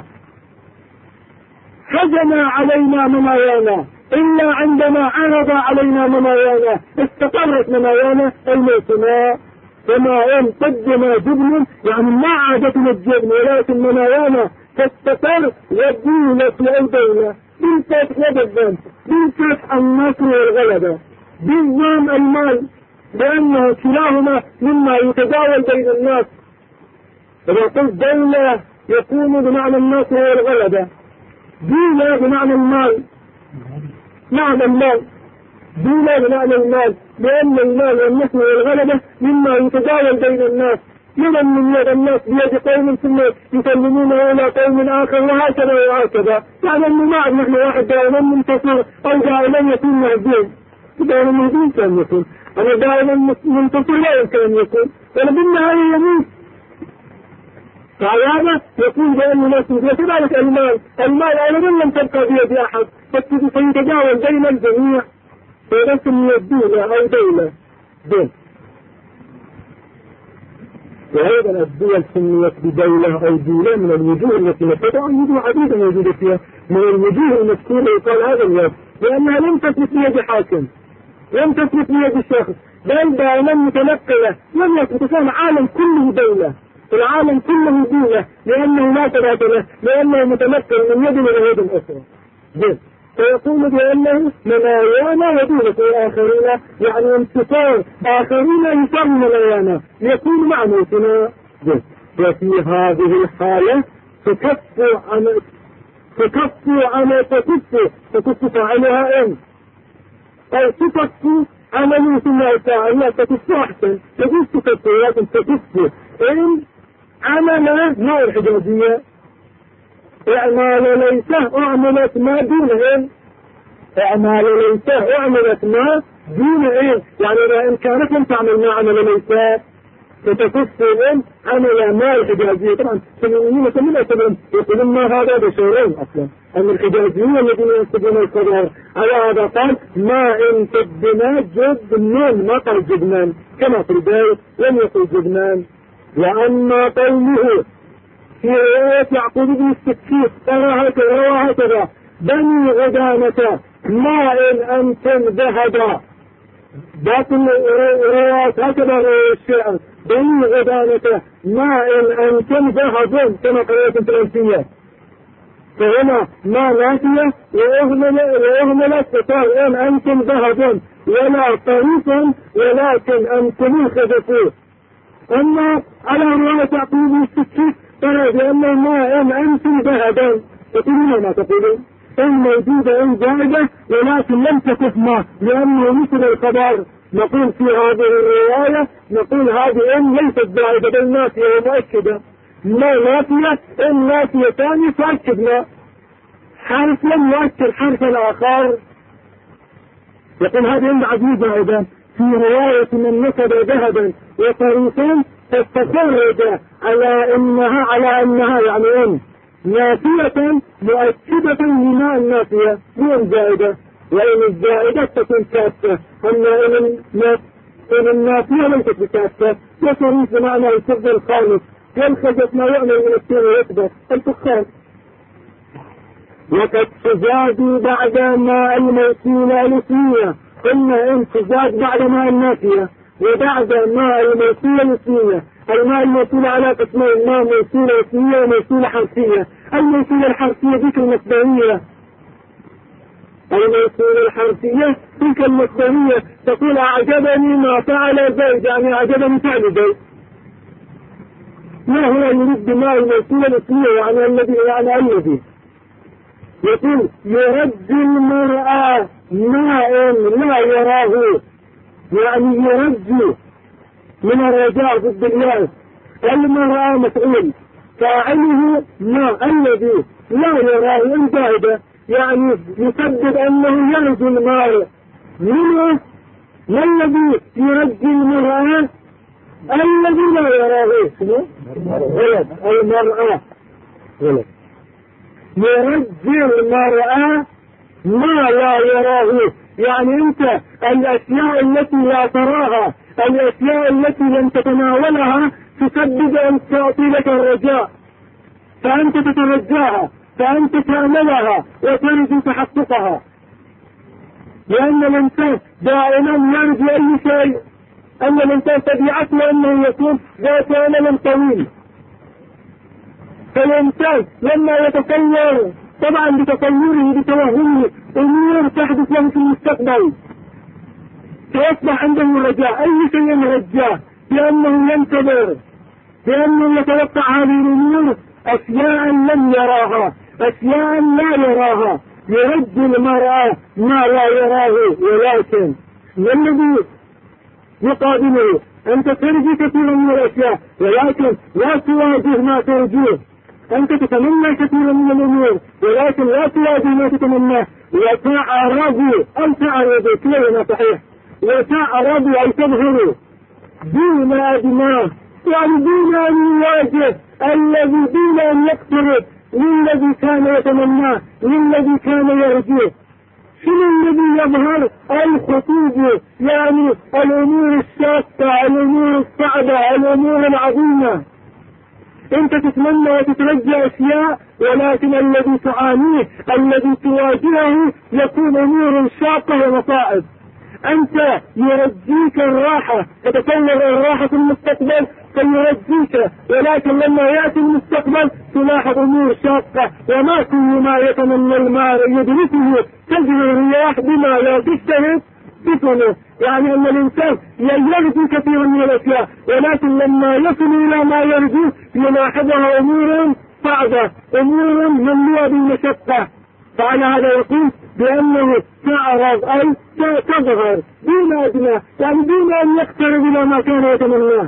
هجم علينا منايانا، إلا عندما عرض علينا منايانا استقرت منايانا الموتنا. فما إن قدم جبن يعني ما عادتنا الجبن، ولكن منايانا تستقر والدولة أو دولة بالفتح وبالذنب، بالفتح النصر والغلبة، بالذنب المال، لأنه كلاهما مما يتداول بين الناس. إذا قلت دولة يكون بمعنى النصر والغلبة، دولة بمعنى المال، معنى المال، دولة بمعنى المال، لأن المال والنصر والغلبة مما يتداول بين الناس، يدا من يد الناس بيد قوم ثم يسلمونه إلى قوم آخر وهكذا وهكذا. يعني أنه ما عاد نحن واحد دائما منتصر أو دائما يكون مهزوم، دائما مهزوم كان يكون، أنا دائما منتصر لا يمكن أن يكون، ولبالنهاية يموت. فهذا يكون بأن الناس وكذلك المال أيضا لم تبقى بيد أحد، فيتداول بين الجميع، فيرسم الدولة أو دولة دول. وأيضا الدول سميت بدولة أو دولة من الوجوه التي نفتح، وجوه عديدة موجودة فيها من الوجوه المذكورة يقال هذا الوجه، لأنها لم تثبت بيد حاكم، لم تثبت بيد شخص، بل دائما متنقلة، لم يثبت العالم كله دولة، العالم كله دولة، لأنه لا تبادل له، لأنه متنقل من يد إلى يد أخرى. فيقول بأنه ملايانا ودونة الآخرين، يعني انتصار آخرين ينصر ملايانا يكون مع موتنا. وفي هذه الحالة تكف فعلها إن أو تكف عمل ثم فاعل، لا تكف أحسن، تجوز تكف لكن تكف إن عمل مع الحجازية. اعمال ليسه اعملت ما دون إن، اعمال ليسه اعملت ما دون إن، يعني إذا إمكانكم تعمل ما عمل ليسه فتكف إن عمل ما الحجازية. طبعا سمعيين مثلا يقولون ما هذا بشيرين أصلا، أن الحجازيين الذين ينسبون القدر على هذا قال ما إن تبنا جبنان، ما قال جبنان كما في البيت لم يقل جبنان. وأما قوله في رواية يعقوب بن السكيت ترى هكذا بني غدامة ما إن أنتم ذهبا، باقي الروايات هكذا الشعر بني غدامة ما إن أنتم ذهبون كما قرأت الفرنسية، فهنا ما نافية وأهملت فقال إن أنتم ذهبون ولا طريقا ولكن أنتم خذفوه. أما على رواية يعقوب بن السكيت ترى بأنه ما إن أنتم ذهبون، تقولون ما تقولون إن موجودة إن زائدة ولكن لم تكف ما، لأنه مثل الخبر نقول في هذه الرواية نقول هذه إن ليست زائدة بل نافية ومؤكدة، ما نافية إن نافية ثانية فأكدنا حرف لم يؤكد حرف الآخر. يقول هذه إن عزيزة أيضا في رواية من نسب ذهبا وطريقا تستخرج على أنها يعني إن نافية مؤكدة لما النافية مو زائدة، وإن الزائدة تكون كافة، أما إن النافية ليست بكافة يصير بمعنى الكذب الخالص ينخجت ما يعمل من السين ويكبر الفخان. وقد تزاد بعد ما الموصولة الاسمية، قلنا إن تزاد بعد ما النافية وبعد ما الموصولة الاسمية. الماء الموصولة على قسمين، ما موصولة اسمية وموصولة حرفية. الموصولة الحرفية ذيك المصدرية، الموصولة الحرفية تلك المصدرية تقول أعجبني ما فعل زيد، يعني أعجبني فعل زيد. ما هو يريد بما الموصولة الاسمية يعني الذي يقول يرجي المرأة ما لا يراه، يعني يرجي من الرجاء ضد الله. المرأة مفعول فاعله ما الذي لا يراه إن زائدة، يعني يسبب أنه يرجو المرأة منه. ما الذي يرجي المرأة؟ الذي لا يراه ولد المرأة ولد يرجي المرأة ما لا يراه، يعني أنت الأشياء التي لا تراها، الأشياء التي لم تتناولها تسبب أن تعطي لك الرجاء، فأنت تترجاها، فأنت تعملها وترجو تحققها. لأن الإنسان دائما يرجو أي شيء، أن الإنسان طبيعته أنه يكون ذات أمل طويل. فالإنسان لما يتصور طبعا بتصوره بتوهمه أمور تحدث له في المستقبل فيصبح عنده رجاء، أي شيء رجاه، لأنه ينتظر، لأنه يتوقع هذه الأمور أشياء لم يراها، أشياء لا يراها. يرجي المرأة ما لا يراه، ولكن الذي يقابله أنت ترجي كثيرا من الأشياء ولكن لا تواجه ما ترجيه. أنت تتمنى كثيرا من الأمور ولكن لا تواجه ما تتمناه. وتعرضوا أو تعرضوا كلمة صحيح، وتعرضوا أو تظهروا دون أدناه، يعني دون أن يواجه الذي دون أن يقترب للذي كان يتمناه، للذي كان يرجوه. شنو الذي يظهر؟ الخطوب، يعني الأمور الشاقة، الأمور الصعبة، الأمور العظيمة. انت تتمنى وتترجى اشياء ولكن الذي تعانيه، الذي تواجهه يكون امور شاقة ومصائب. انت يرجيك الراحة، تتصور الراحة في المستقبل فيرجيك، ولكن لما يأتي المستقبل تلاحظ أمور شاقة، وما كل ما يتمنى المرء يدركه تجري الرياح بما لا تجتهد سفنه. يعني أن الإنسان يرجو كثيرا من الأشياء، ولكن لما يصل إلى ما يرجو يلاحظها أمور صعبة، أمور مملوءة بالمشقة. فعلى هذا يقول بأنه تعرض أي تظهر دون أدنى، يعني دون أن يقترب إلى ما كان يتمناه.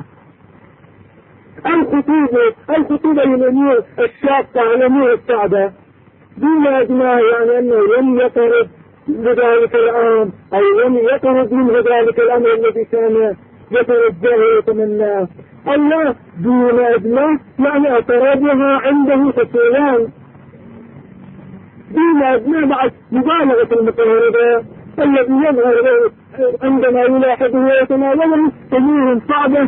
الخطوبة للأمور الشاقة، الأمور الصعبة دون أدنى، يعني أنه لم يقرب لذلك الأمر أو لم يقرب من ذلك الأمر الذي كان يترجاه ويتمناه. الله دون أدنى يعني اعتراضها عنده فصولان. دون أدنى بعد مبالغة المقاربة الذي يظهر عندما يلاحظه ويتناوله أمور صعبة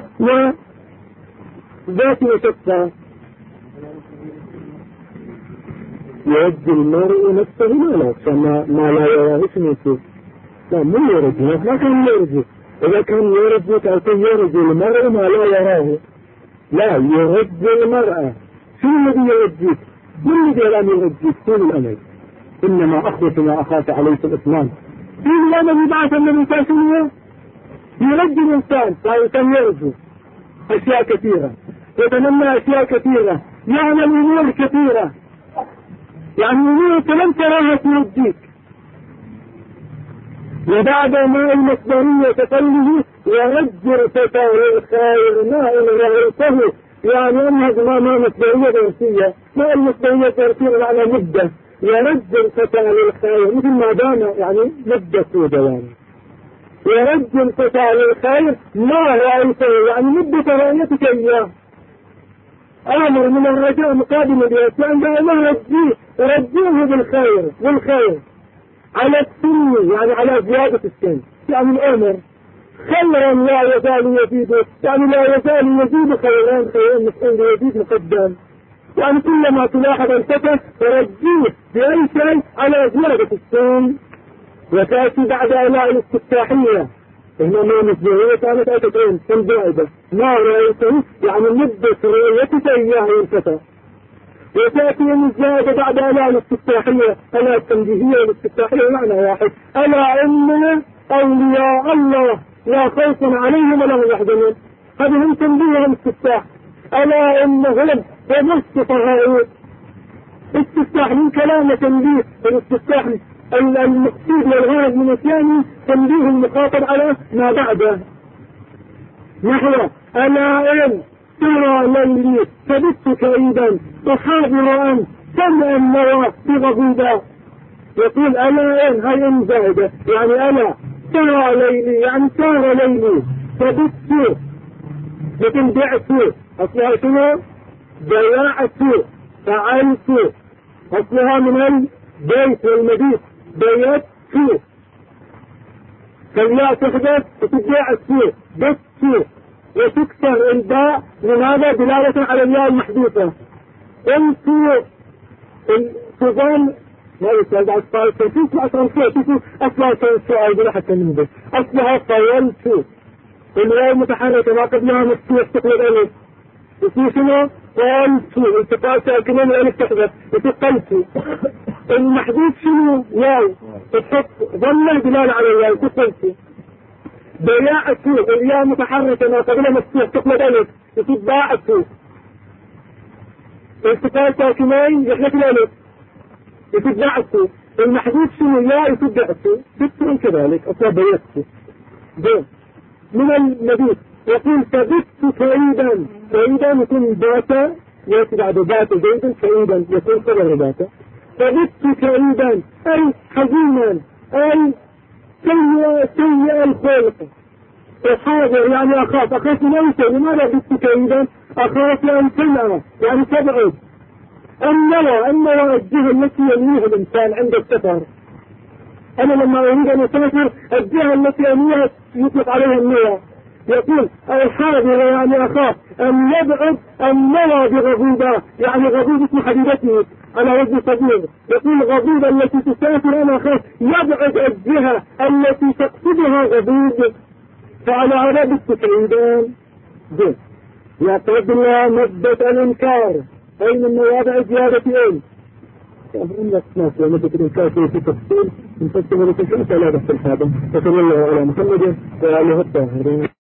وذات مشقة. يرجي المرء نفسه ما لا يراه اسمه. لا من يرجي، ما كان يرجي. إذا كان يرجي كان يرجي المرء ما لا يراه. لا يرجي المرأة. شو الذي يرجيك؟ من الذي الآن يرجيك طول الأمل؟ إنما أخوة ما أخاف عليك الإسلام. طول الأمل يبعث النبي تاسمية يرجي الإنسان، فالإنسان يرجو أشياء كثيرة، يتمنى أشياء كثيرة، يعمل أمور كثيرة، يعني أمور لم تراها ترجيك. وبعد ما المصدرية تقله يرجل فتاه الخير ما إن رأيته، يعني أنها ما مصدرية درسية، ما المصدرية درسية على مدة. يرجل فتاه الخير مثل ما دام يعني مدة سودة، يرجل فتاه الخير ما رأيته، يعني مدة رأيتك إياه. أمر من الرجاء مقابل الإسلام بأنه رجوه بالخير والخير على السن، يعني على زيادة السن، يعني الأمر خيرا لا يزال يزيد، يعني لا يزال يزيد خيرا خيرا يزيد مقدم. يعني كلما تلاحظ الفتى ترجيه بأي شيء على زيادة السن. وتأتي بعد ألاء الاستفتاحية، إنما مصدرية كانت أتتين زائدة ما رأيته، يعني مدة رؤيتك إياه الفتى. وتأتي الزائدة بعد ألاء الاستفتاحية، ألاء التنبيهية والاستفتاحية معنى واحد. ألا إن أولياء الله لا خوف عليهم ولا هم يحزنون، هذه هم تنبيه الاستفتاح. ألا إنهم هم السفهاء. استفتاح من كلام تنبيه، الاستفتاح المقصود والغرض من الثاني تنبيه المخاطب على ما بعده. نحو ألا إن ترى ليلي فبت كئيبا أحاضر أن سمع النوى بغضوبا. يقول ألا إن هاي إن زائدة، يعني ألا ترى ليلي يعني صار ليلي فبت، لكن بعت أصلها شنو؟ ضيعت فعلت، أصلها من البيت والمبيت بيت فيه، فالياء تحدث وتتباع السوء بيت فيه، وتكسر الباء لماذا؟ دلالة على الياء المحدوثة. انتو التظام لا يسأل بعد صار تنسيك أصلا فيه أصلا تنسوا أيضا حتى ننبه أصلها طولت، الياء المتحركة ما قبلها مفتوح تقلب ألف يصير شنو؟ طولت، التقاء ساكنين ألف تحدث وتقلت. المحدود شنو؟ واو تحط ظل دلالة على الواو تقلت. بياعت الياء متحركة ما قبلها مفتوح تقلب ألف يصير باعت. التقاء ساكنين يحلف الألف يصير باعت. المحدود شنو؟ ياء يصير باعت. بت كذلك أصلا بيت من المبيت. يقول فبت كئيبا، كئيبا يكون باتا يأتي بعد باتا زيدا، كئيبا يكون خبر باتا. فبت كئيبا أي حزينا، أي سيء الخلق. وحاضر يعني أخاف من أي شيء. لماذا بت كئيبا؟ أخاف لأن تنأى يعني تبعد. النوى الجهة التي ينويها الإنسان عند السفر. أنا لما أريد أن أسافر الجهة التي ينويها يطلق عليها النوى. يقول الحاضر يعني أخاف أن يبعد النوى بغضوبة، يعني غضوب اسم حبيبته على وجه صغير. يقول غضوبة التي تسافر أنا أخاف يبعد الجهة التي تقصدها غضوب. فعلى عرب التسعيدان يقضي مدة الإنكار. أي من مواضع زيادة أين؟ إن الناس مدة الإنكار في تفصيل نفسر لك كيف لا بحث هذا. وصلى الله على محمد وعلى آله الطاهرين.